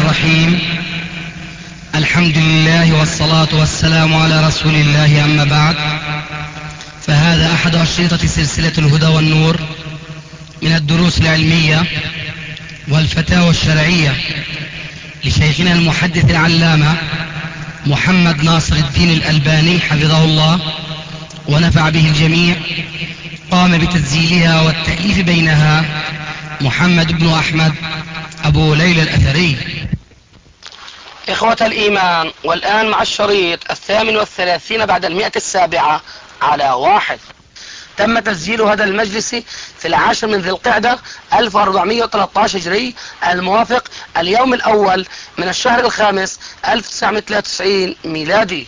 الرحيم. الحمد لله والصلاة والسلام على رسول الله، أما بعد، فهذا أحد أشرطة سلسلة الهدى والنور من الدروس العلمية والفتاوى الشرعية لشيخنا المحدث العلامة محمد ناصر الدين الألباني حفظه الله ونفع به الجميع. قام بتسجيلها والتأليف بينها محمد بن أحمد أبو ليلى الأثري. إخوة الإيمان، والآن مع الشريط 38 بعد 107 على 1. تم تسجيل هذا المجلس في 10 من ذي القعدة 1413 هجري، الموافق اليوم الأول من الشهر الخامس 1993 ميلادي.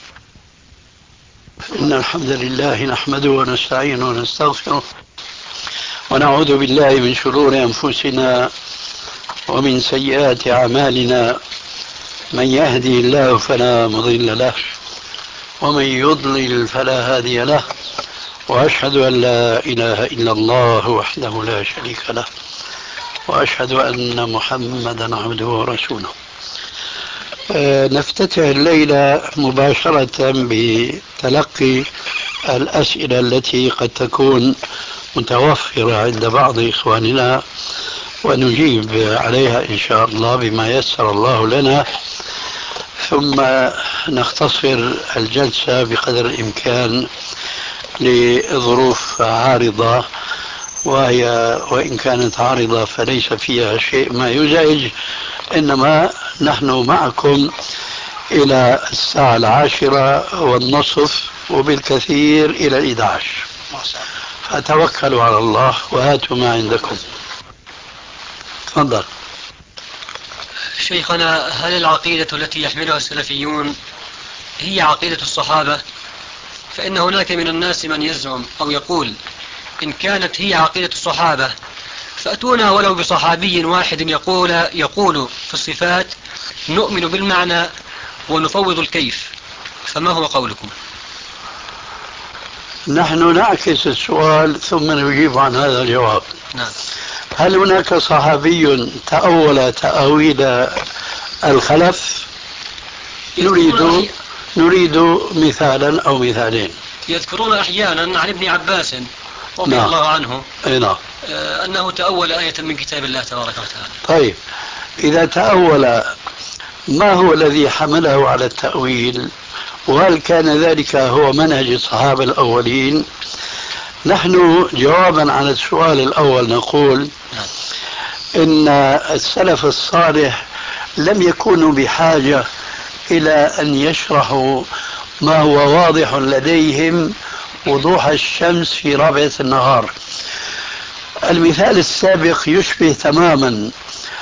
إن الحمد لله نحمده ونستعينه ونستغفره ونعوذ بالله من شرور أنفسنا ومن سيئات أعمالنا. من يهدي الله فلا مضل له ومن يضلل فلا هادي له، وأشهد أن لا إله إلا الله وحده لا شريك له، وأشهد أن محمدا عبده ورسوله. نفتتح الليلة مباشرة بتلقي الأسئلة التي قد تكون متوفرة عند بعض إخواننا، ونجيب عليها إن شاء الله بما يسر الله لنا، ثم نختصر الجلسة بقدر الإمكان لظروف عارضة، وإن كانت عارضة فليس فيها شيء ما يزعج، إنما نحن معكم إلى 10:10 وبالكثير إلى 11. فتوكلوا على الله وهاتوا ما عندكم. تفضل. شيخنا، هل العقيدة التي يحملها السلفيون هي عقيدة الصحابة؟ فإن هناك من الناس من يزعم أو يقول إن كانت هي عقيدة الصحابة فأتونا ولو بصحابي واحد يقول في الصفات نؤمن بالمعنى ونفوض الكيف، فما هو قولكم؟ نحن نعكس السؤال ثم نجيب عن هذا الجواب. نعم. هل هناك صحابي تأول تأويل الخلف؟ نريد مثالا أو مثالين. يذكرون أحيانا عن ابن عباس رضي الله عنه أنه تأول آية من كتاب الله تبارك وتعالى. طيب، إذا تأول، ما هو الذي حمله على التأويل؟ وهل كان ذلك هو منهج الصحابة الأولين؟ نحن جوابا عن السؤال الأول نقول إن السلف الصالح لم يكونوا بحاجة إلى أن يشرحوا ما هو واضح لديهم وضوح الشمس في رابعة النهار. المثال السابق يشبه تماما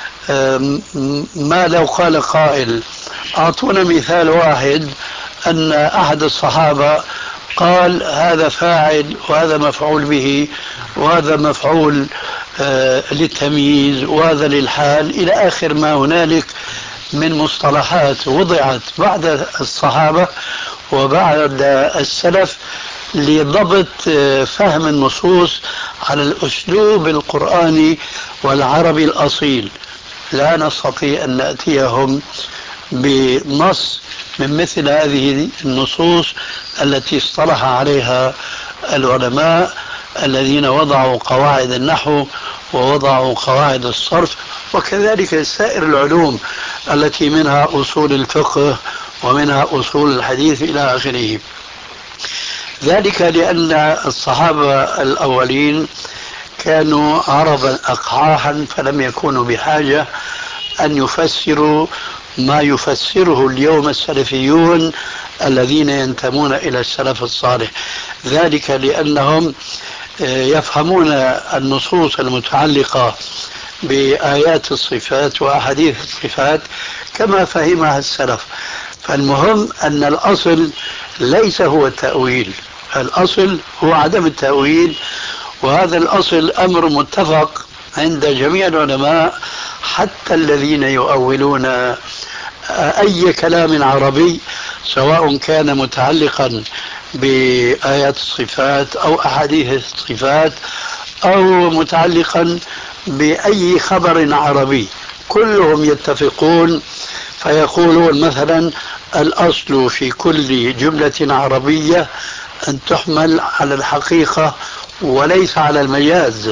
ما لو قال قائل أعطونا مثال واحد أن أحد الصحابة قال هذا فاعل وهذا مفعول به وهذا مفعول للتمييز وهذا للحال إلى آخر ما هنالك من مصطلحات وضعت بعد الصحابة وبعد السلف لضبط فهم النصوص على الأسلوب القرآني والعربي الأصيل. لا نستطيع أن نأتيهم بنص من مثل هذه النصوص التي اصطلح عليها العلماء الذين وضعوا قواعد النحو ووضعوا قواعد الصرف، وكذلك سائر العلوم التي منها أصول الفقه ومنها أصول الحديث إلى آخره. ذلك لأن الصحابة الأولين كانوا عربا أقحاحا، فلم يكونوا بحاجة أن يفسروا ما يفسره اليوم السلفيون الذين ينتمون إلى السلف الصالح. ذلك لأنهم يفهمون النصوص المتعلقة بآيات الصفات وأحاديث الصفات كما فهمها السلف. فالمهم أن الأصل ليس هو التأويل، الأصل هو عدم التأويل، وهذا الأصل أمر متفق عند جميع العلماء حتى الذين يؤولون أي كلام عربي سواء كان متعلقا بآيات الصفات أو أحاديث الصفات أو متعلقا بأي خبر عربي، كلهم يتفقون فيقولون مثلا الأصل في كل جملة عربية أن تحمل على الحقيقة وليس على المجاز،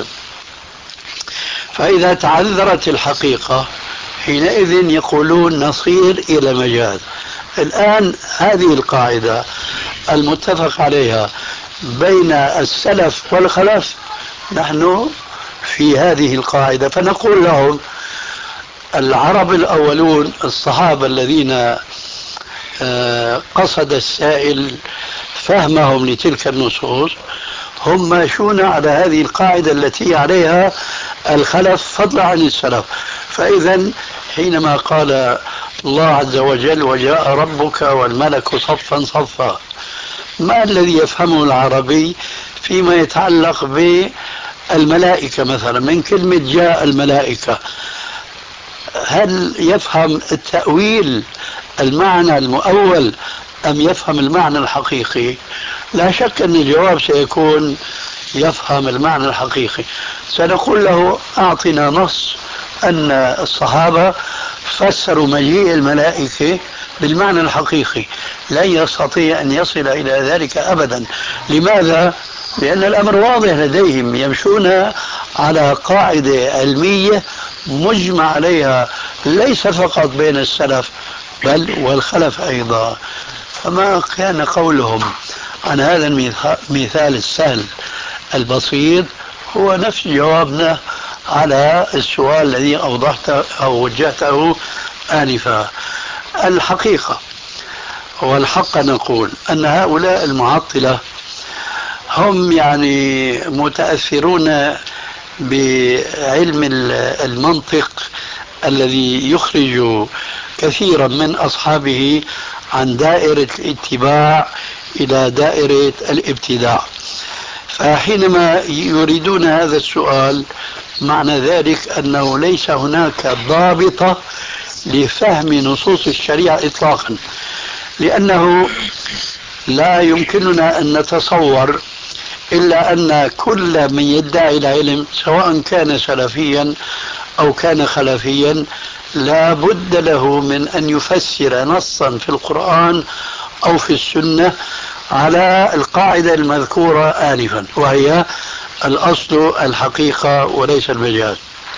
فإذا تعذرت الحقيقة حينئذ يقولون نصير إلى مجاز. الآن هذه القاعدة المتفق عليها بين السلف والخلف، نحن في هذه القاعدة، فنقول لهم العرب الأولون الصحابة الذين قصد السائل فهمهم لتلك النصوص هم ماشون على هذه القاعدة التي عليها الخلف فضلا عن السلف. فإذا حينما قال الله عز وجل وجاء ربك والملك صفا صفا، ما الذي يفهمه العربي فيما يتعلق بالملائكة مثلا من كلمة جاء الملائكة؟ هل يفهم التأويل المعنى المؤول أم يفهم المعنى الحقيقي؟ لا شك أن الجواب سيكون يفهم المعنى الحقيقي. سنقول له أعطنا نص أن الصحابة فسروا مجيء الملائكة بالمعنى الحقيقي. لن يستطيع أن يصل إلى ذلك أبدا. لماذا؟ لأن الأمر واضح لديهم، يمشون على قاعدة علمية مجمع عليها ليس فقط بين السلف بل والخلف أيضا. فما كان قولهم عن هذا المثال السهل البسيط هو نفس جوابنا على السؤال الذي أوضحته أو وجهته آنفا. الحقيقة والحق نقول أن هؤلاء المعطلة هم يعني متأثرون بعلم المنطق الذي يخرج كثيرا من أصحابه عن دائرة الاتباع إلى دائرة الابتداع. فحينما يريدون هذا السؤال معنى ذلك أنه ليس هناك ضابطة لفهم نصوص الشريعة إطلاقا، لأنه لا يمكننا أن نتصور إلا أن كل من يدعي العلم سواء كان سلفيا أو كان خلفيا لا بد له من أن يفسر نصا في القرآن أو في السنة على القاعدة المذكورة آنفا، وهي الأصل الحقيقة وليس المجاز.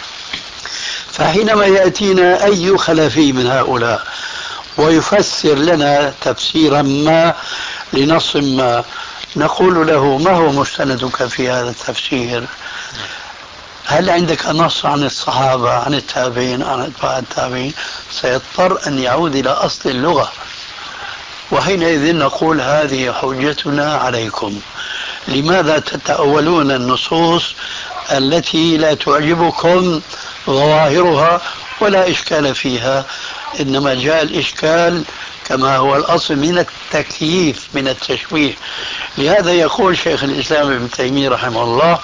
فحينما يأتينا أي خلفي من هؤلاء ويفسر لنا تفسيرا ما لنص ما، نقول له ما هو مستندك في هذا التفسير؟ هل عندك نص عن الصحابة عن التابعين عن أتباع التابعين؟ سيضطر أن يعود إلى أصل اللغة، وحينئذ نقول هذه حجتنا عليكم. لماذا تتأولون النصوص التي لا تعجبكم ظواهرها ولا إشكال فيها، إنما جاء الإشكال كما هو الأصل من التكييف من التشبيه. لهذا يقول شيخ الإسلام ابن تيمية رحمه الله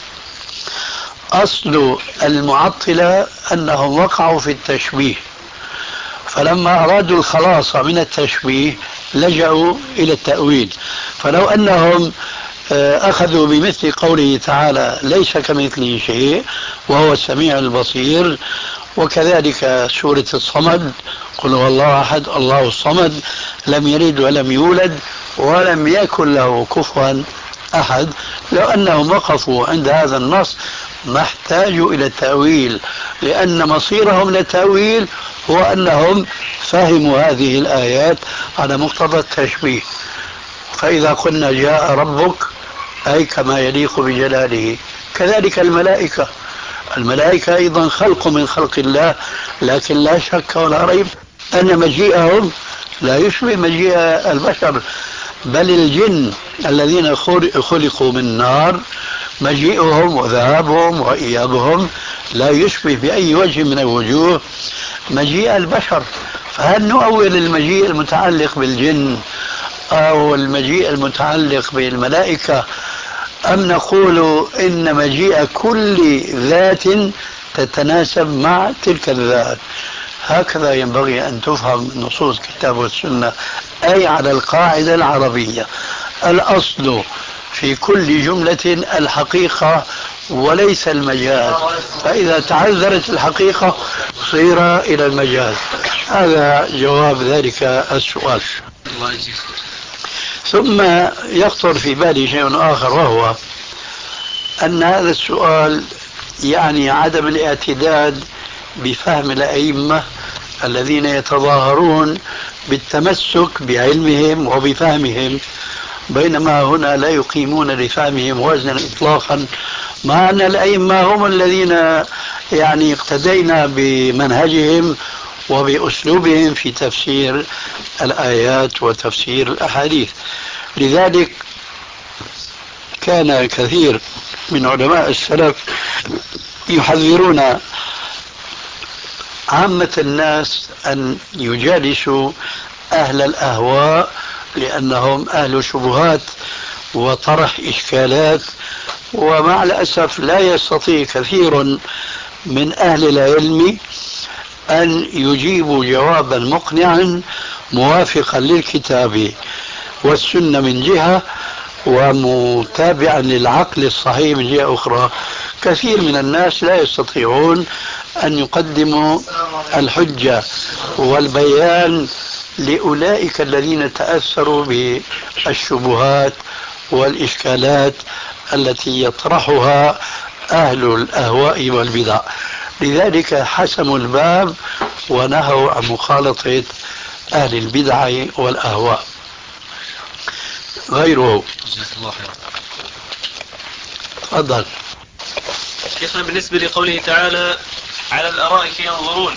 أصل المعطلة أنهم وقعوا في التشبيه، فلما أرادوا الخلاص من التشبيه لجأوا إلى التأويل. فلو أنهم أخذوا بمثل قوله تعالى ليس كمثله شيء وهو السميع البصير، وكذلك سورة الصمد قل هو الله أحد الله الصمد لم يلد ولم يولد ولم يكن له كفوا أحد، لو أنهم وقفوا عند هذا النص ما احتاجوا إلى التأويل، لأن مصيرهم للتأويل هو أنهم فهموا هذه الآيات على مقتضى التشبيه. فإذا قلنا جاء ربك أي كما يليق بجلاله، كذلك الملائكة. الملائكة أيضا خلق من خلق الله، لكن لا شك ولا ريب أن مجيئهم لا يشبه مجيء البشر، بل الجن الذين خلقوا من نار مجيئهم وذهابهم وإيابهم لا يشبه بأي وجه من الوجوه مجيء البشر. فهل نؤول المجيء المتعلق بالجن أو المجيء المتعلق بالملائكة، أم نقول إن مجيء كل ذات تتناسب مع تلك الذات؟ هكذا ينبغي أن تفهم نصوص الكتاب والسنة، أي على القاعدة العربية الأصل في كل جملة الحقيقة وليس المجاز، فإذا تعذرت الحقيقة صير إلى المجاز. هذا جواب ذلك السؤال. الله يجزيك. ثم يخطر في بالي شيء آخر، وهو أن هذا السؤال يعني عدم الاعتداد بفهم الأئمة الذين يتظاهرون بالتمسك بعلمهم وبفهمهم، بينما هنا لا يقيمون لفهمهم وزنا إطلاقا، مع أن الأئمة هم الذين يعني اقتدينا بمنهجهم وبأسلوبهم في تفسير الآيات وتفسير الأحاديث. لذلك كان كثير من علماء السلف يحذرون عامة الناس أن يجالسوا أهل الأهواء، لأنهم أهل شبهات وطرح إشكالات، ومع الأسف لا يستطيع كثير من أهل العلم أن يجيبوا جوابا مقنعا موافقا للكتاب والسنة من جهة، ومتابعا للعقل الصحيح من جهة أخرى. كثير من الناس لا يستطيعون أن يقدموا الحجة والبيان لأولئك الذين تأثروا بالشبهات والإشكالات التي يطرحها أهل الأهواء والبدع. لذلك حسموا الباب ونهوا عن مخالطة أهل البدع والأهواء. غيره. جزاك الله خيرا. تفضل. شيخنا، بالنسبة لقوله تعالى على الأرائك ينظرون،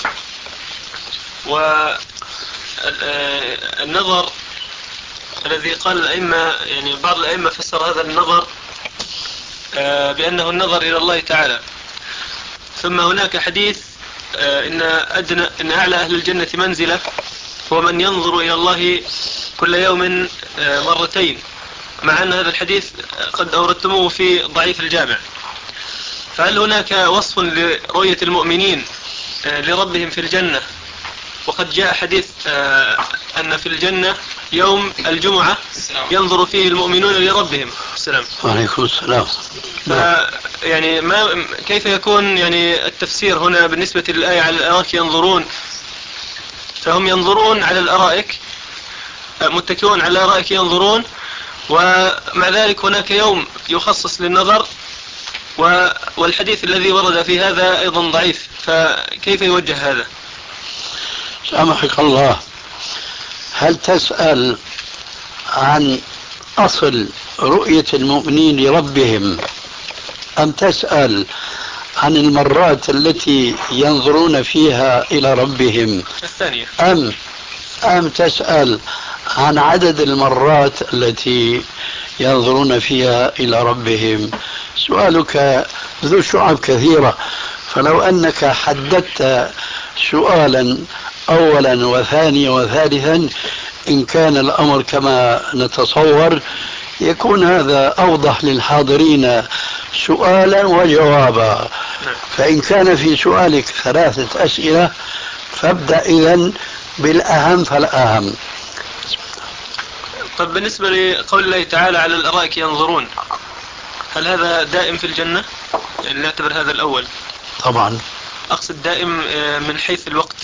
والنظر الذي قال الأئمة، يعني بعض الأئمة فسر هذا النظر بأنه النظر إلى الله تعالى. ثم هناك حديث إن أعلى أهل الجنة منزلة هو من ينظر إلى الله كل يوم مرتين، مع أن هذا الحديث قد أوردتموه في ضعيف الجامع. فهل هناك وصف لرؤية المؤمنين لربهم في الجنة؟ وقد جاء حديث أن في الجنة يوم الجمعة ينظر فيه المؤمنون لربهم. السلام. وعليكم السلام. يعني كيف يكون يعني التفسير هنا بالنسبة للآية على الأرائك ينظرون؟ فهم ينظرون على الأرائك، متكئون على الأرائك ينظرون، ومع ذلك هناك يوم يخصص للنظر، والحديث الذي ورد في هذا أيضا ضعيف، فكيف يوجه هذا؟ سامحك الله، هل تسأل عن أصل رؤية المؤمنين لربهم، أم تسأل عن المرات التي ينظرون فيها إلى ربهم؟ الثانية. أم تسأل عن عدد المرات التي ينظرون فيها إلى ربهم؟ سؤالك ذو شعب كثيرة، فلو أنك حددت سؤالا أولا وثانيا وثالثا، إن كان الأمر كما نتصور يكون هذا أوضح للحاضرين سؤالا وجوابا. فإن كان في سؤالك 3 أسئلة فابدأ إذن بالأهم فالأهم. طب بالنسبة لقول الله تعالى على الأرائك ينظرون، هل هذا دائم في الجنة؟ يعني نعتبر هذا الأول. طبعا. أقصد دائم من حيث الوقت.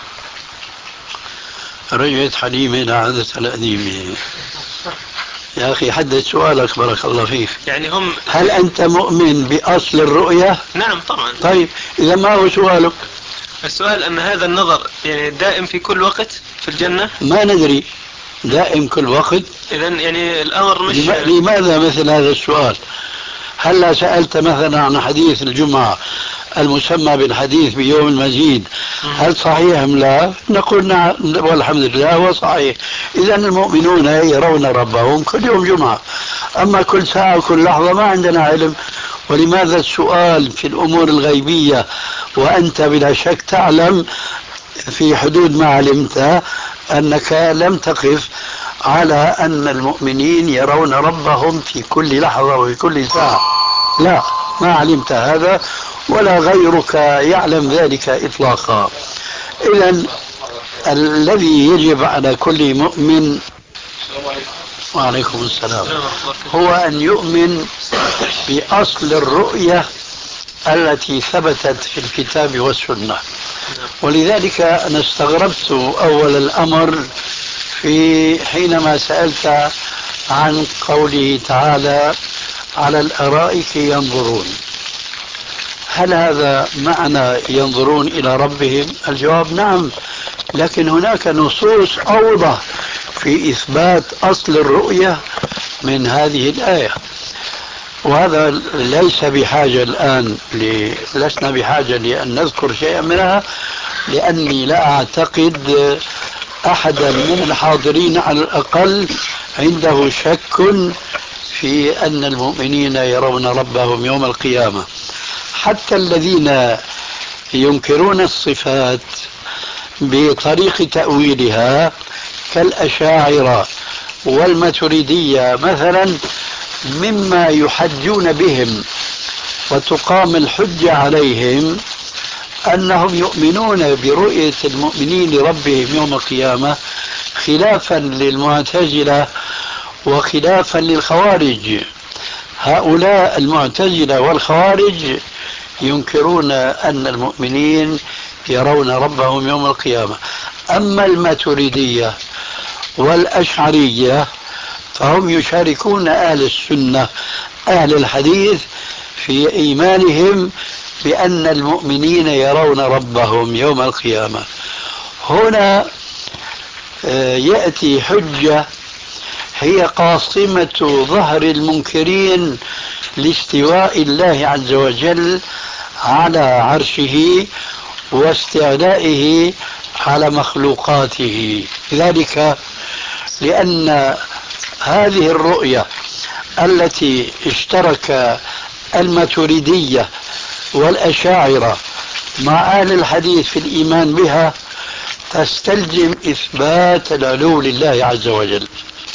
رجعت حليمة إلى عادة القديمة. يا أخي حدد سؤالك بارك الله فيك. يعني هل أنت مؤمن بأصل الرؤية؟ نعم طبعا. طيب إذا ما هو سؤالك؟ السؤال أن هذا النظر يعني دائم في كل وقت في الجنة؟ ما ندري. دائم كل وقت؟ إذن يعني الأمر مش لماذا مثل هذا السؤال؟ هل سألت مثلا عن حديث الجمعة المسمى بالحديث بيوم المزيد، هل صحيح أم لا؟ نقول نعم والحمد لله هو صحيح. إذا المؤمنون يرون ربهم كل يوم جمعة، أما كل ساعة وكل لحظة ما عندنا علم. ولماذا السؤال في الأمور الغيبية وأنت بلا شك تعلم في حدود ما علمت أنك لم تقف على أن المؤمنين يرون ربهم في كل لحظة وفي كل ساعة؟ لا، ما علمت هذا ولا غيرك يعلم ذلك إطلاقا. إذن الذي يجب على كل مؤمن وعليكم السلام هو أن يؤمن بأصل الرؤية التي ثبتت في الكتاب والسنة. ولذلك أنا استغربت أول الأمر حينما سألت عن قوله تعالى على الأرائك ينظرون. هل هذا معنى ينظرون إلى ربهم؟ الجواب نعم، لكن هناك نصوص أوضح في إثبات أصل الرؤية من هذه الآية، وهذا ليس بحاجة الآن لسنا بحاجة لأن نذكر شيئا منها، لأني لا أعتقد أحدا من الحاضرين على الأقل عنده شك في أن المؤمنين يرون ربهم يوم القيامة. حتى الذين ينكرون الصفات بطريق تأويلها كالأشاعرة والماتريدية مثلا، مما يحجون بهم وتقام الحجة عليهم أنهم يؤمنون برؤية المؤمنين لربهم يوم القيامة، خلافا للمعتزلة وخلافا للخوارج. هؤلاء المعتزلة والخوارج ينكرون أن المؤمنين يرون ربهم يوم القيامة. أما الماتريدية والأشعرية فهم يشاركون أهل السنة أهل الحديث في إيمانهم بأن المؤمنين يرون ربهم يوم القيامة. هنا يأتي حجة هي قاصمة ظهر المنكرين لاستواء الله عز وجل على عرشه واستعلائه على مخلوقاته. ذلك لأن هذه الرؤية التي اشترك الماتريدية والأشاعرة مع أهل الحديث في الإيمان بها تستلزم إثبات العلو لله عز وجل،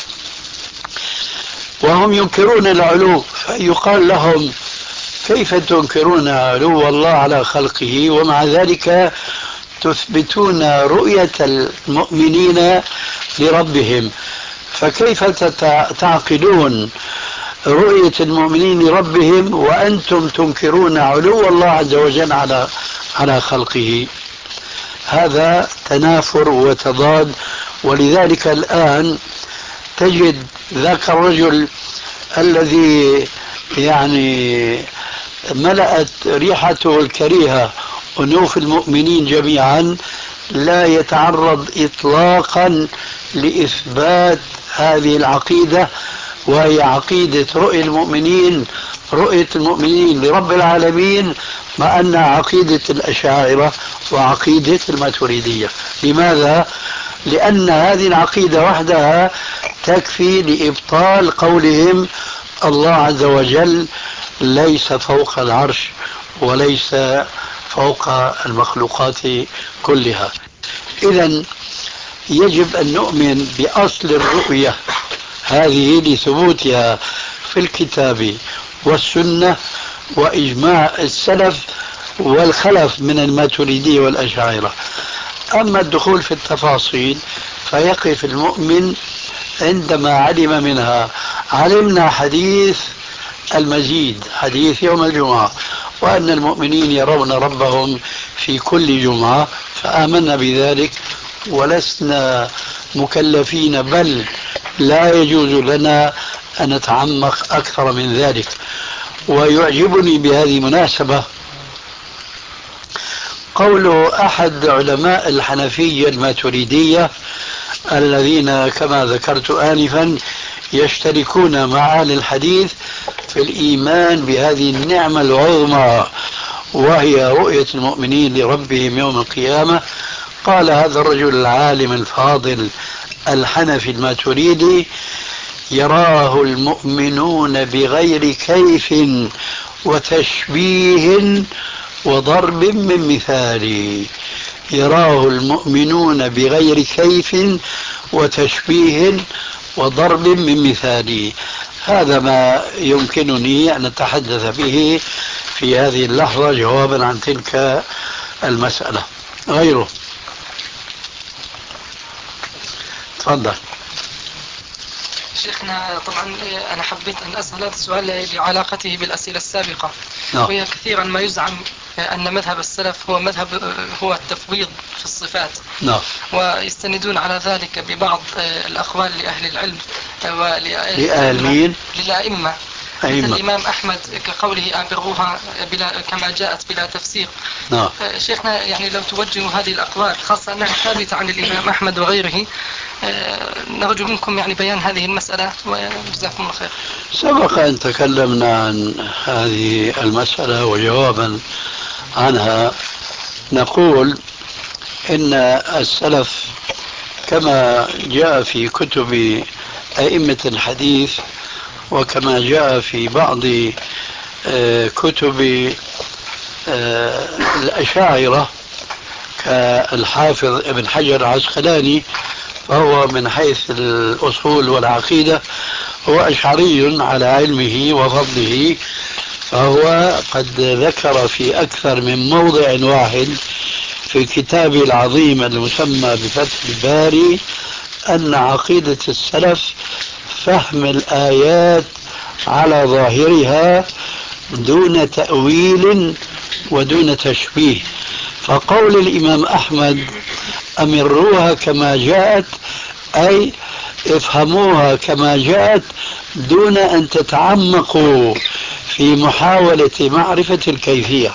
وهم ينكرون العلو، فيقال لهم كيف تنكرون علو الله على خلقه ومع ذلك تثبتون رؤية المؤمنين لربهم؟ فكيف تعقلون رؤية المؤمنين لربهم وأنتم تنكرون علو الله عز وجل على خلقه؟ هذا تنافر وتضاد. ولذلك الآن تجد ذاك الرجل الذي ملأت ريحته الكريهة أنوف المؤمنين جميعا لا يتعرض إطلاقا لإثبات هذه العقيدة، وهي عقيدة رؤية المؤمنين لرب العالمين، مع أن عقيدة الأشاعرة وعقيدة الماتريدية. لماذا؟ لأن هذه العقيدة وحدها تكفي لإبطال قولهم الله عز وجل ليس فوق العرش وليس فوق المخلوقات كلها. إذن يجب أن نؤمن بأصل الرؤية هذه لثبوتها في الكتاب والسنة وإجماع السلف والخلف من الماتريدية والأشاعرة. أما الدخول في التفاصيل فيقف المؤمن عندما علم منها. علمنا حديث المجيد، حديث يوم الجمعة، وأن المؤمنين يرون ربهم في كل جمعة، فآمنا بذلك ولسنا مكلفين، بل لا يجوز لنا أن نتعمق أكثر من ذلك. ويعجبني بهذه المناسبة قول أحد علماء الحنفية الماتريدية الذين كما ذكرت آنفا يشتركون مع أهل الحديث في الإيمان بهذه النعمة العظمى وهي رؤية المؤمنين لربهم يوم القيامة. قال هذا الرجل العالم الفاضل الحنفي الماتريدي: يراه المؤمنون بغير كيف وتشبيه وضرب من مثال. يراه المؤمنون بغير كيف وتشبيه وضرب من مثال. هذا ما يمكنني أن أتحدث به في هذه اللحظة جوابا عن تلك المسألة. غيره تفضل. شيخنا، طبعا أنا حبيت أن أسأل هذا السؤال بعلاقته بالأسئلة السابقة. وهي كثيرا ما يزعم أن مذهب السلف هو التفويض في الصفات. نعم. ويستندون على ذلك ببعض الأقوال لأهل العلم لأهل للأئمة مثل الإمام أحمد كقوله أبروها كما جاءت بلا تفسير. نعم. شيخنا يعني لو توجهوا هذه الأقوال خاصة أنها ثابتة عن الإمام أحمد وغيره، نرجو منكم يعني بيان هذه المسألة وجزاكم الله خير. سبق أن تكلمنا عن هذه المسألة وجوابا عنها. نقول إن السلف كما جاء في كتب أئمة الحديث وكما جاء في بعض كتب الأشاعرة كالحافظ ابن حجر العسقلاني، فهو من حيث الأصول والعقيدة هو أشعري على علمه وفضله، فهو قد ذكر في أكثر من موضع واحد في كتابه العظيم المسمى بفتح الباري أن عقيدة السلف فهم الآيات على ظاهرها دون تأويل ودون تشبيه. فقول الإمام أحمد أمروها كما جاءت أي افهموها كما جاءت دون أن تتعمقوا في محاولة معرفة الكيفية.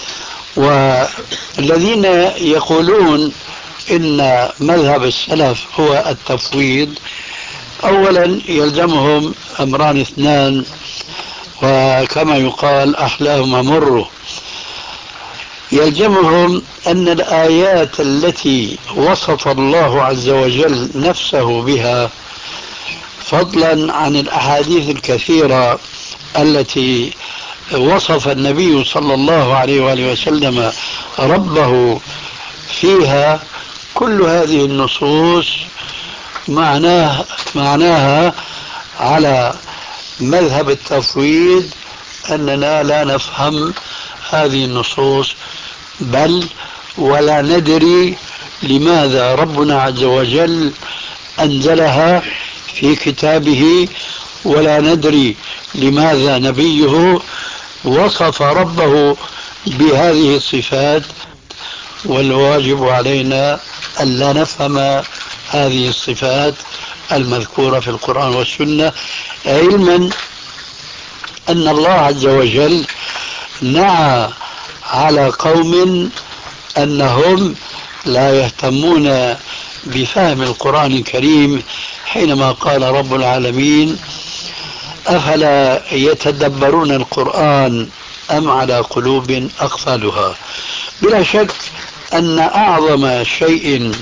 والذين يقولون إن مذهب السلف هو التفويض أولا يلزمهم أمران اثنان، وكما يقال أحلاهما مر. يلزمهم أن الآيات التي وصف الله عز وجل نفسه بها فضلا عن الأحاديث الكثيرة التي وصف النبي صلى الله عليه وآله وسلم ربه فيها، كل هذه النصوص معناها على مذهب التفويض أننا لا نفهم هذه النصوص، بل ولا ندري لماذا ربنا عز وجل أنزلها في كتابه، ولا ندري لماذا نبيه وصف ربه بهذه الصفات. والواجب علينا أن لا نفهم هذه الصفات المذكورة في القرآن والسنة، علما أن الله عز وجل نعى على قوم أنهم لا يهتمون بفهم القرآن الكريم حينما قال رب العالمين أفلا يتدبرون القرآن أم على قلوب أقفالها. بلا شك أن أعظم شيء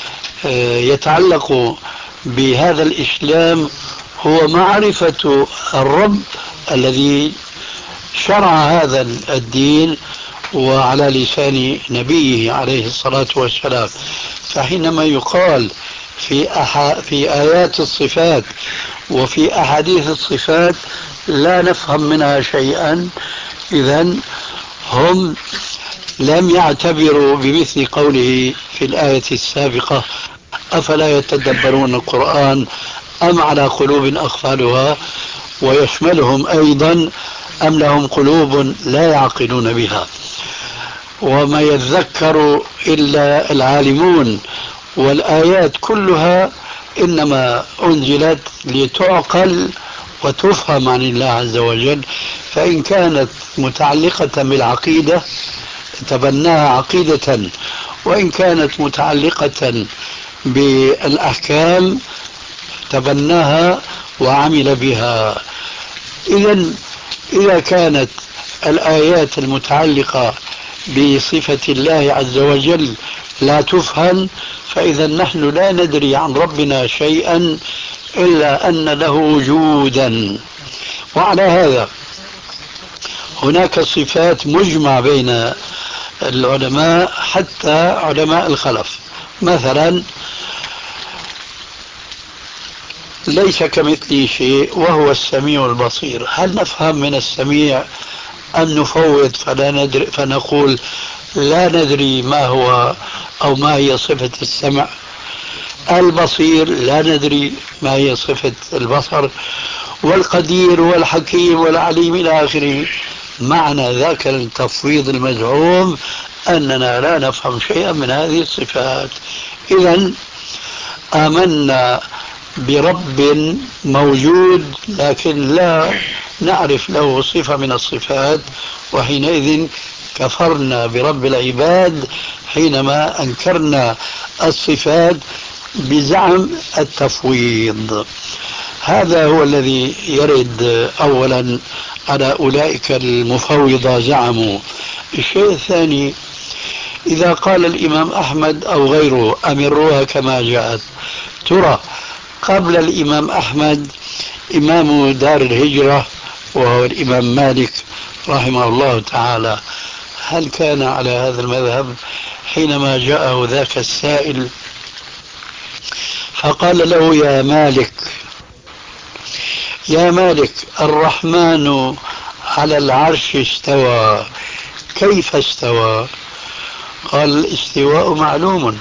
يتعلق بهذا الإسلام هو معرفة الرب الذي شرع هذا الدين وعلى لسان نبيه عليه الصلاة والسلام. فحينما يقال في آيات الصفات وفي أحاديث الصفات لا نفهم منها شيئا، إذن هم لم يعتبروا بمثل قوله في الآية السابقة أفلا يتدبرون القرآن أم على قلوب أقفالها، ويشملهم أيضا أم لهم قلوب لا يعقلون بها. وما يذكر إلا العالمون، والآيات كلها إنما أنزلت لتعقل وتفهم عن الله عز وجل، فإن كانت متعلقة بالعقيدة تبناها عقيدة، وإن كانت متعلقة بالأحكام تبناها وعمل بها. إذا كانت الآيات المتعلقة بصفة الله عز وجل لا تفهم، فإذا نحن لا ندري عن ربنا شيئا إلا أن له وجودا. وعلى هذا هناك صفات مجمع بين العلماء حتى علماء الخلف، مثلا ليس كمثله شيء وهو السميع البصير. هل نفهم من السميع أن نفوض فنقول لا ندري ما هو أو ما هي صفة السمع؟ البصير لا ندري ما هي صفة البصر، والقدير والحكيم والعليم إلى آخره معنى ذاك التفويض المزعوم أننا لا نفهم شيئا من هذه الصفات. إذن آمنا برب موجود لكن لا نعرف له صفة من الصفات، وحينئذ كفرنا برب العباد حينما أنكرنا الصفات بزعم التفويض. هذا هو الذي يرد أولا على أولئك المفوضة زعموا. الشيء الثاني، إذا قال الإمام أحمد أو غيره أمروها كما جاءت، ترى قبل الإمام أحمد إمام دار الهجرة وهو الإمام مالك رحمه الله تعالى، هل كان على هذا المذهب حينما جاءه ذاك السائل فقال له يا مالك الرحمن على العرش استوى، كيف استوى؟ قال الاستواء معلوم.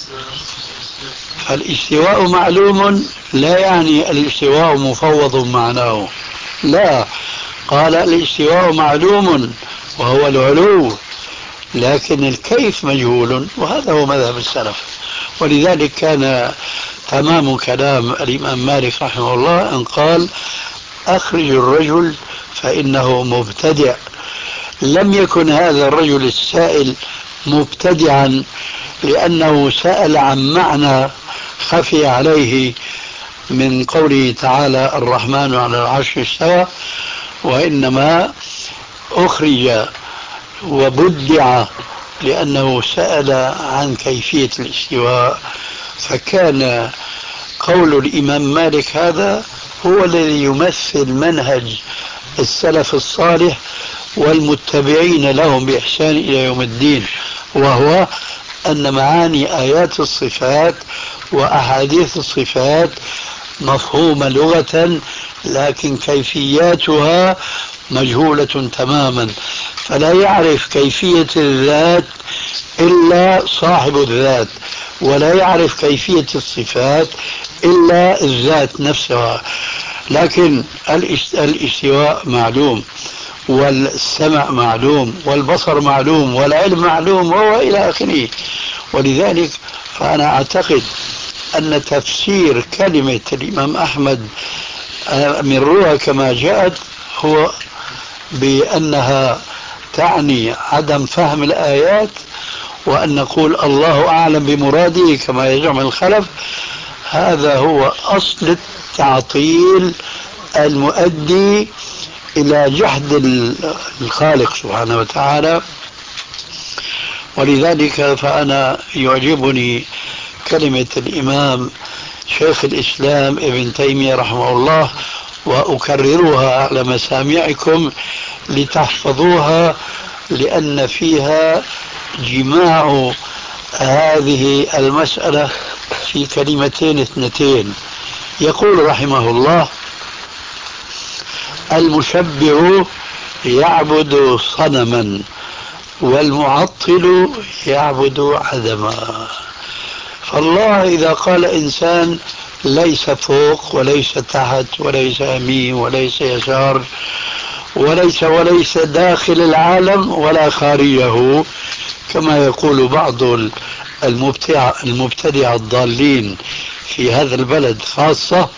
فالاستواء معلوم لا يعني الاستواء مفوض معناه، لا، قال الاستواء معلوم وهو العلو، لكن الكيف مجهول، وهذا هو مذهب السلف. ولذلك كان تمام كلام الإمام مالك رحمه الله أن قال أخرج الرجل فإنه مبتدع. لم يكن هذا الرجل السائل مبتدعا لأنه سأل عن معنى خفي عليه من قوله تعالى الرحمن على العرش استوى، وإنما أخرج وبدع لأنه سأل عن كيفية الاستواء. فكان قول الإمام مالك هذا هو الذي يمثل منهج السلف الصالح والمتبعين لهم بإحسان إلى يوم الدين، وهو أن معاني آيات الصفات وأحاديث الصفات مفهومة لغة، لكن كيفياتها مجهولة تماما. فلا يعرف كيفية الذات إلا صاحب الذات، ولا يعرف كيفية الصفات إلا الذات نفسها. لكن الاستواء معلوم، والسمع معلوم، والبصر معلوم، والعلم معلوم، وهو إلى آخره. ولذلك فأنا أعتقد أن تفسير كلمة الإمام أحمد أمروها كما جاءت هو بأنها تعني عدم فهم الآيات، وأن نقول الله أعلم بمراده كما يزعم الخلف. هذا هو أصل التعطيل المؤدي إلى جحد الخالق سبحانه وتعالى. ولذلك فأنا يعجبني كلمة الإمام شيخ الإسلام ابن تيمية رحمه الله، وأكررها على مسامعكم لتحفظوها، لأن فيها جماع هذه المسألة في كلمتين اثنتين. يقول رحمه الله المشبع يعبد صنما والمعطل يعبد عدما. فالله إذا قال إنسان ليس فوق وليس تحت وليس يمين وليس يسار وليس داخل العالم ولا خارجه، كما يقول بعض المبتدع الضالين في هذا البلد خاصة،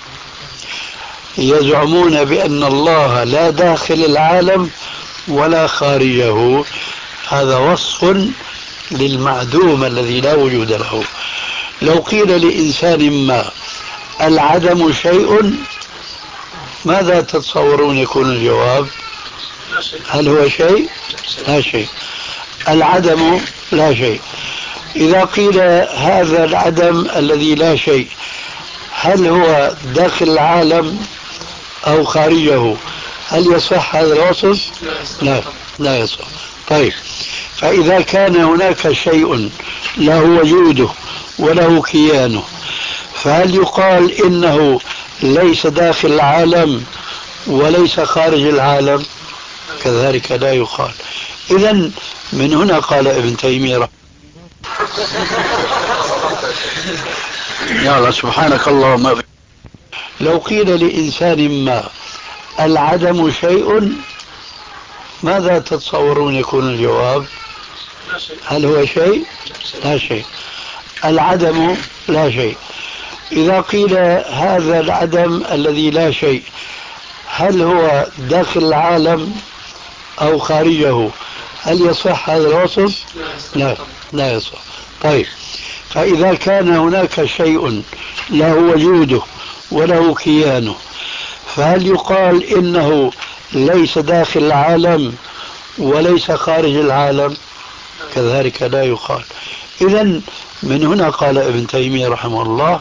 يزعمون بأن الله لا داخل العالم ولا خارجه. هذا وصف للمعدوم الذي لا وجود له. لو قيل لإنسان ما العدم شيء، ماذا تتصورون يكون الجواب؟ هل هو شيء؟ لا شيء. العدم لا شيء. إذا قيل هذا العدم الذي لا شيء هل هو داخل العالم أو خارجه، هل يصح هذا الوصف؟ لا يصح. طيب، فإذا كان هناك شيء له وجوده وله كيانه، فهل يقال إنه ليس داخل العالم وليس خارج العالم؟ كذلك لا يقال. إذن من هنا قال ابن تيمية يا الله سبحانك اللهم، لو قيل لإنسان ما العدم شيء، ماذا تتصورون يكون الجواب؟ هل هو شيء؟ لا شيء. العدم لا شيء. إذا قيل هذا العدم الذي لا شيء هل هو داخل العالم أو خارجه، هل يصح هذا الوصف؟ لا، لا يصح. طيب، فإذا كان هناك شيء له وجوده وله كيانه، فهل يقال إنه ليس داخل العالم وليس خارج العالم؟ كذلك لا يقال. إذن من هنا قال ابن تيمية رحمه الله: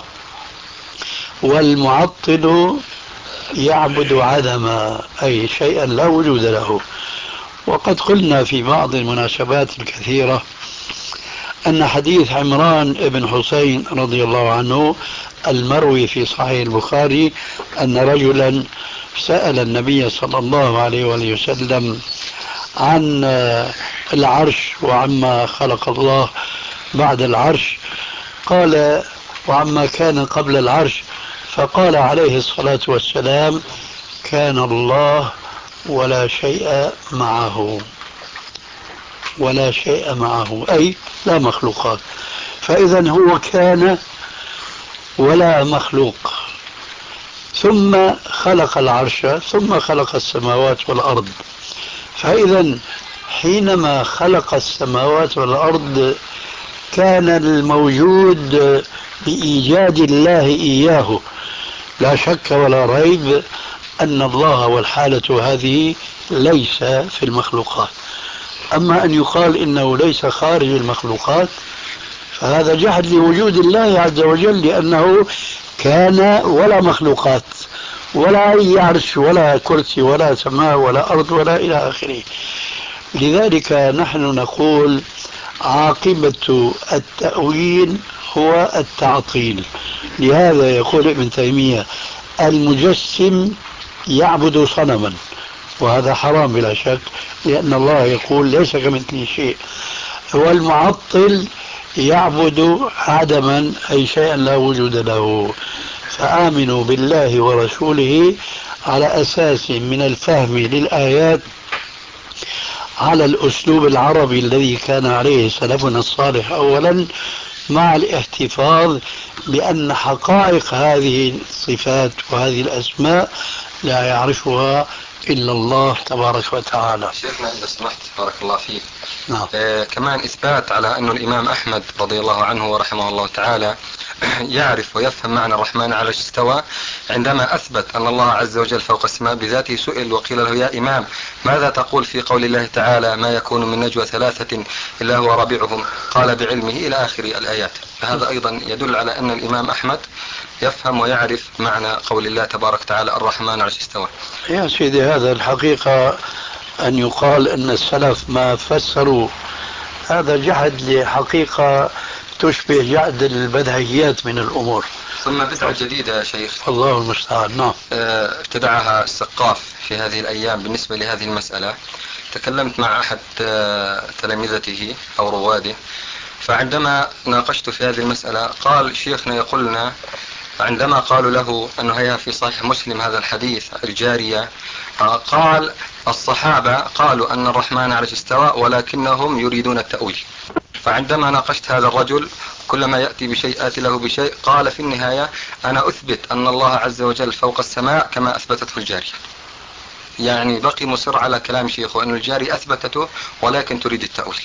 والمعطل يعبد عدما، أي شيئا لا وجود له. وقد قلنا في بعض المناسبات الكثيرة أن حديث عمران بن حسين رضي الله عنه المروي في صحيح البخاري أن رجلا سأل النبي صلى الله عليه وآله وسلم عن العرش وعما خلق الله بعد العرش، قال: وعما كان قبل العرش، فقال عليه الصلاة والسلام: كان الله ولا شيء معه. ولا شيء معه أي لا مخلوقات. فإذا هو كان ولا مخلوق، ثم خلق العرش، ثم خلق السماوات والأرض. فإذا حينما خلق السماوات والأرض كان الموجود بإيجاد الله إياه، لا شك ولا ريب أن الله والحالة هذه ليس في المخلوقات. أما أن يقال إنه ليس خارج المخلوقات فهذا جحد لوجود الله عز وجل، لأنه كان ولا مخلوقات ولا أي عرش ولا كرسي ولا سماء ولا أرض ولا إلى آخره. لذلك نحن نقول عاقبة التأويل هو التعطيل. لهذا يقول ابن تيمية: المجسم يعبد صنما، وهذا حرام بلا شك، لأن الله يقول ليس كمثله شيء. والمعطل يعبد عدما، أي شيئا لا وجود له. فآمنوا بالله ورسوله على أساس من الفهم للآيات على الأسلوب العربي الذي كان عليه سلفنا الصالح أولا، مع الاحتفاظ بأن حقائق هذه الصفات وهذه الأسماء لا يعرفها إلا الله تبارك وتعالى. شيخنا إذا سمحت بارك الله فيك، نعم. كمان إثبات على أن الإمام أحمد رضي الله عنه ورحمه الله تعالى يعرف ويفهم معنى الرحمن على استوى، عندما أثبت أن الله عز وجل فوق السماء بذاته سئل وقيل له: يا إمام، ماذا تقول في قول الله تعالى: ما يكون من نجوى ثلاثة إلا هو رابعهم، قال: بعلمه، إلى آخر الآيات. فهذا أيضا يدل على أن الإمام أحمد يفهم ويعرف معنى قول الله تبارك وتعالى الرحمن على استوى. يا سيدي، هذا الحقيقة أن يقال أن السلف ما فسروا، هذا جحد لحقيقة تشبه جحد البدهيات من الأمور. ثم بدعة جديدة يا شيخ، الله المستعان. نعم. ابتدعها السقاف في هذه الأيام بالنسبة لهذه المسألة. تكلمت مع أحد تلامذته أو رواده، فعندما ناقشت في هذه المسألة قال: شيخنا يقول لنا عندما قالوا له أنه هي في صحيح مسلم هذا الحديث الجارية، قال: الصحابة قالوا أن الرحمن على استوى ولكنهم يريدون التأويل. فعندما ناقشت هذا الرجل كلما يأتي بشيء آتي له بشيء، قال في النهاية: أنا أثبت أن الله عز وجل فوق السماء كما أثبتته الجارية. يعني بقي مصر على كلام شيخه أن الجارية أثبتته ولكن تريد التأويل.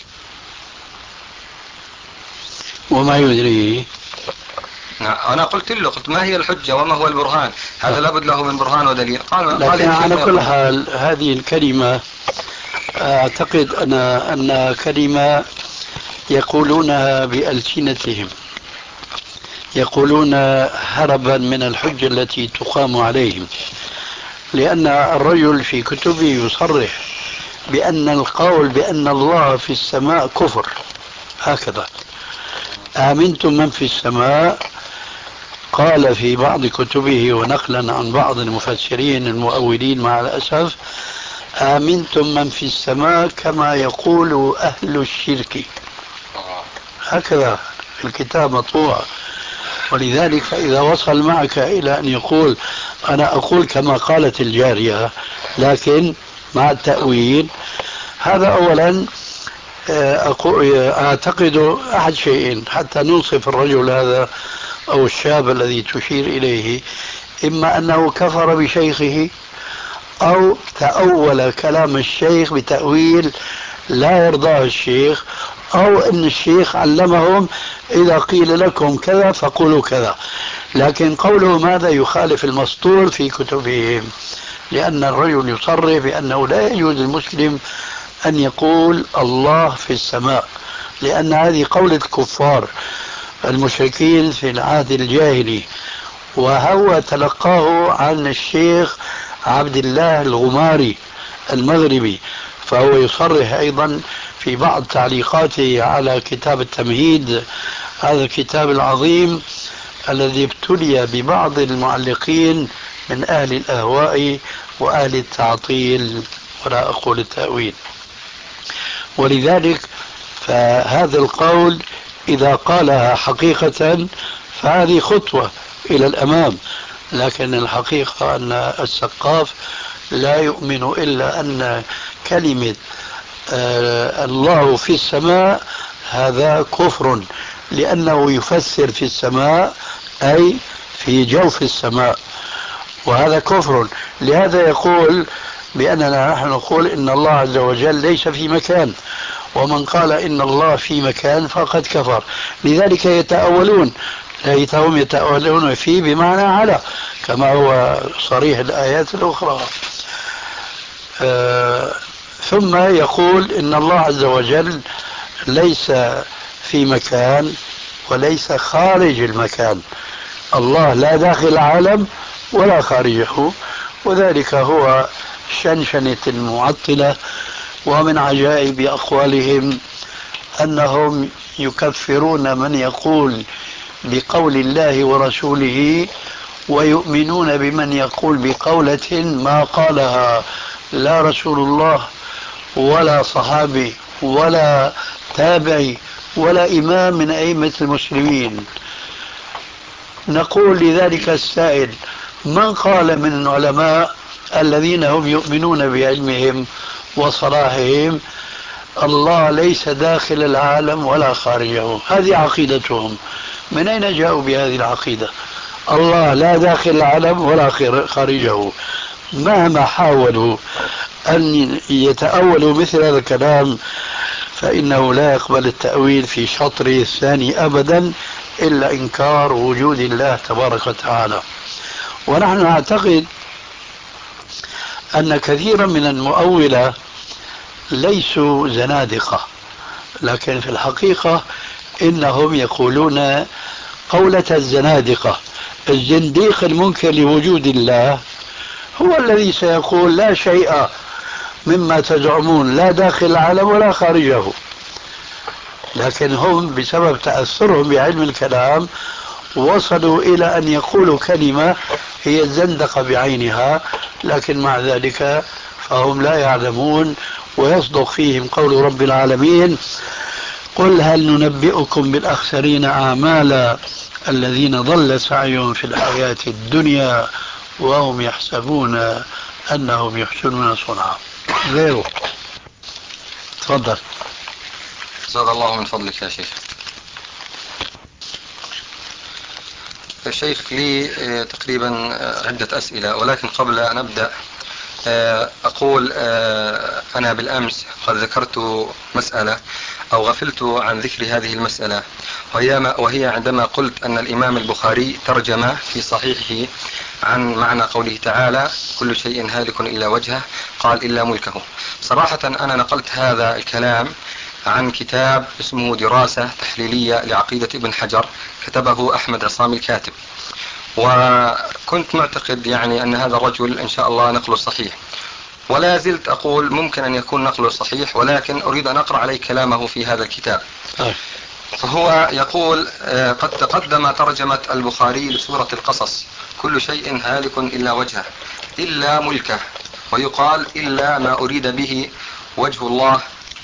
وما يدري. أنا قلت له ما هي الحجة وما هو البرهان؟ هذا لابد له من برهان ودليل. قال على كل حال هذه الكلمة أعتقد أن كلمة يقولونها بألسنتهم، يقولون هربا من الحجة التي تقام عليهم، لأن الرجل في كتبه يصرح بأن القول بأن الله في السماء كفر. هكذا: آمنتم من في السماء، قال في بعض كتبه ونقلا عن بعض المفسرين المؤولين مع الأسف: آمنتم من في السماء كما يقول أهل الشرك. هكذا الكتاب مطبوع. ولذلك فإذا وصل معك إلى أن يقول: أنا أقول كما قالت الجارية لكن مع التأويل، هذا أولا. أعتقد أحد شيئين حتى ننصف الرجل هذا أو الشاب الذي تشير إليه: إما أنه كفر بشيخه، أو تأول كلام الشيخ بتأويل لا يرضاه الشيخ، أو أن الشيخ علمهم إذا قيل لكم كذا فقولوا كذا. لكن قولهم هذا يخالف المسطور في كتبهم، لأن الرجل يصرح بأنه لا يجوز للمسلم أن يقول الله في السماء، لأن هذه قولة الكفار المشركين في العهد الجاهلي، وهو تلقاه عن الشيخ عبد الله الغماري المغربي. فهو يصرح أيضا في بعض تعليقاته على كتاب التمهيد، هذا الكتاب العظيم الذي ابتلي ببعض المعلقين من أهل الأهواء وأهل التعطيل ولا أقول التأويل. ولذلك فهذا القول إذا قالها حقيقة فهذه خطوة إلى الأمام، لكن الحقيقة أن السقاف لا يؤمن إلا أن كلمة الله في السماء هذا كفر، لأنه يفسر في السماء أي في جوف السماء، وهذا كفر. لهذا يقول بأننا نحن نقول إن الله عز وجل ليس في مكان، ومن قال إن الله في مكان فقد كفر. لذلك يتأولون، ليتهم يتأولون فيه بمعنى على، كما هو صريح الآيات الأخرى. ثم يقول إن الله عز وجل ليس في مكان وليس خارج المكان، الله لا داخل العالم ولا خارجه، وذلك هو شنشنة المعطلة. ومن عجائب أقوالهم أنهم يكفرون من يقول بقول الله ورسوله، ويؤمنون بمن يقول بقولة ما قالها لا رسول الله ولا صحابي ولا تابعي ولا إمام من أئمة المسلمين. نقول لذلك السائل: من قال من العلماء الذين هم يؤمنون بعلمهم وصلاحهم الله ليس داخل العالم ولا خارجه؟ هذه عقيدتهم. من أين جاءوا بهذه العقيدة؟ الله لا داخل العالم ولا خارجه. مهما حاولوا أن يتأولوا مثل هذا الكلام فإنه لا يقبل التأويل في شطره الثاني أبدا إلا إنكار وجود الله تبارك وتعالى. ونحن نعتقد أن كثيرا من المؤولة ليسوا زنادقة، لكن في الحقيقة إنهم يقولون قولة الزنادقة. الزنديق المنكر لوجود الله هو الذي سيقول لا شيء مما تزعمون لا داخل العالم ولا خارجه، لكن هم بسبب تأثرهم بعلم الكلام وصلوا إلى أن يقولوا كلمة هي الزندقة بعينها، لكن مع ذلك فهم لا يعلمون. ويصدق فيهم قول رب العالمين: قل هل ننبئكم بالأخسرين أعمالا الذين ضل سعيهم في الحياة الدنيا وهم يحسبون أنهم يحسنون صنعا. غيره. تفضل. زاد الله من فضلك يا شيخ. الشيخ لي تقريبا عدة أسئلة، ولكن قبل أن أبدأ أقول أنا بالأمس قد ذكرت مسألة أو غفلت عن ذكر هذه المسألة، وهي عندما قلت أن الإمام البخاري ترجم في صحيحه عن معنى قوله تعالى: كل شيء هالك إلا وجهه، قال إلا ملكه. صراحة أنا نقلت هذا الكلام عن كتاب اسمه دراسة تحليلية لعقيدة ابن حجر، كتبه أحمد عصام الكاتب، وكنت معتقد يعني أن هذا الرجل إن شاء الله نقله صحيح، ولا زلت أقول ممكن أن يكون نقله صحيح، ولكن أريد أن أقرأ عليه كلامه في هذا الكتاب. فهو يقول: قد تقدم ترجمة البخاري لسورة القصص: كل شيء هالك إلا وجهه إلا ملكه، ويقال إلا ما أريد به وجه الله،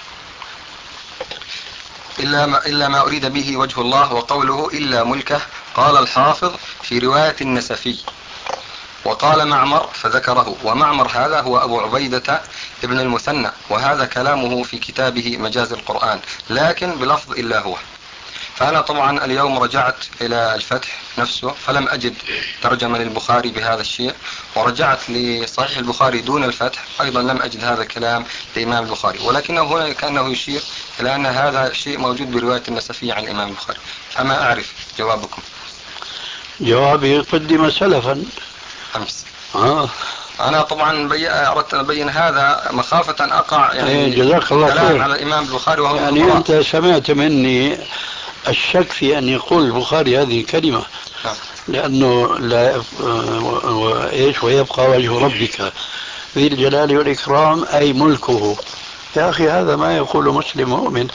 إلا ما أريد به وجه الله، وقوله إلا ملكه قال الحافظ في رواية النسفي. وقال معمر فذكره، ومعمر هذا هو أبو عبيدة ابن المثنى، وهذا كلامه في كتابه مجاز القرآن، لكن بلفظ إلا هو. فأنا طبعا اليوم رجعت إلى الفتح نفسه فلم أجد ترجمة للبخاري بهذا الشيء، ورجعت لصحيح البخاري دون الفتح أيضا لم أجد هذا الكلام لإمام البخاري، ولكنه هنا كأنه يشير إلى أن هذا شيء موجود برواية النسفية عن الإمام البخاري. فما أعرف جوابكم. جوابي قدم سلفا أمس. أنا طبعا أردت أن أبين هذا مخافة أن أقع يعني جزاك الله خير على الإمام البخاري وهو يعني أنت سمعت مني الشك في أن يقول البخاري هذه الكلمة، لأنه لا إيش ويبقى وجه ربك ذي الجلال والإكرام أي ملكه. يا أخي هذا ما يقول مسلم مؤمن.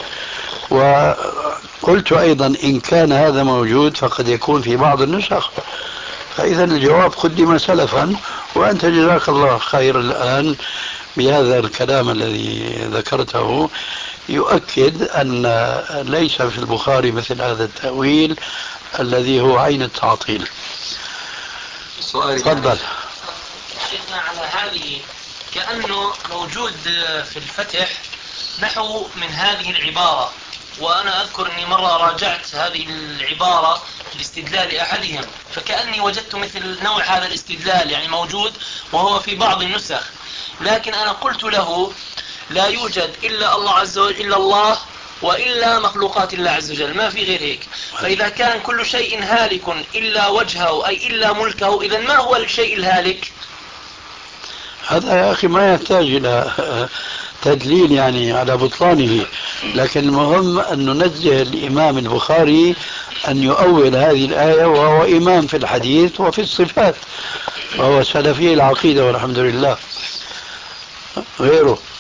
وقلت أيضا إن كان هذا موجود فقد يكون في بعض النسخ، فإذا الجواب قدم سلفا، وأنت جزاك الله خير الآن بهذا الكلام الذي ذكرته يؤكد أن ليس في البخاري مثل هذا التأويل الذي هو عين التعطيل. تفضل. شيخنا على هذه كأنه موجود في الفتح نحو من هذه العبارة، وأنا أذكر أني مرة راجعت هذه العبارة لاستدلال أحدهم، فكأني وجدت مثل نوع هذا الاستدلال يعني موجود وهو في بعض النسخ، لكن أنا قلت له لا يوجد إلا الله عز وجل إلا الله وإلا مخلوقات الله عز وجل، ما في غير هيك. فإذا كان كل شيء هالك إلا وجهه أي إلا ملكه، إذا ما هو الشيء الهالك؟ هذا يا أخي ما يحتاج إلى تدليل يعني على بطلانه، لكن المهم أن ننزه الإمام البخاري أن يؤول هذه الآية، وهو إمام في الحديث وفي الصفات، وهو سلفي العقيدة والحمد لله. غيره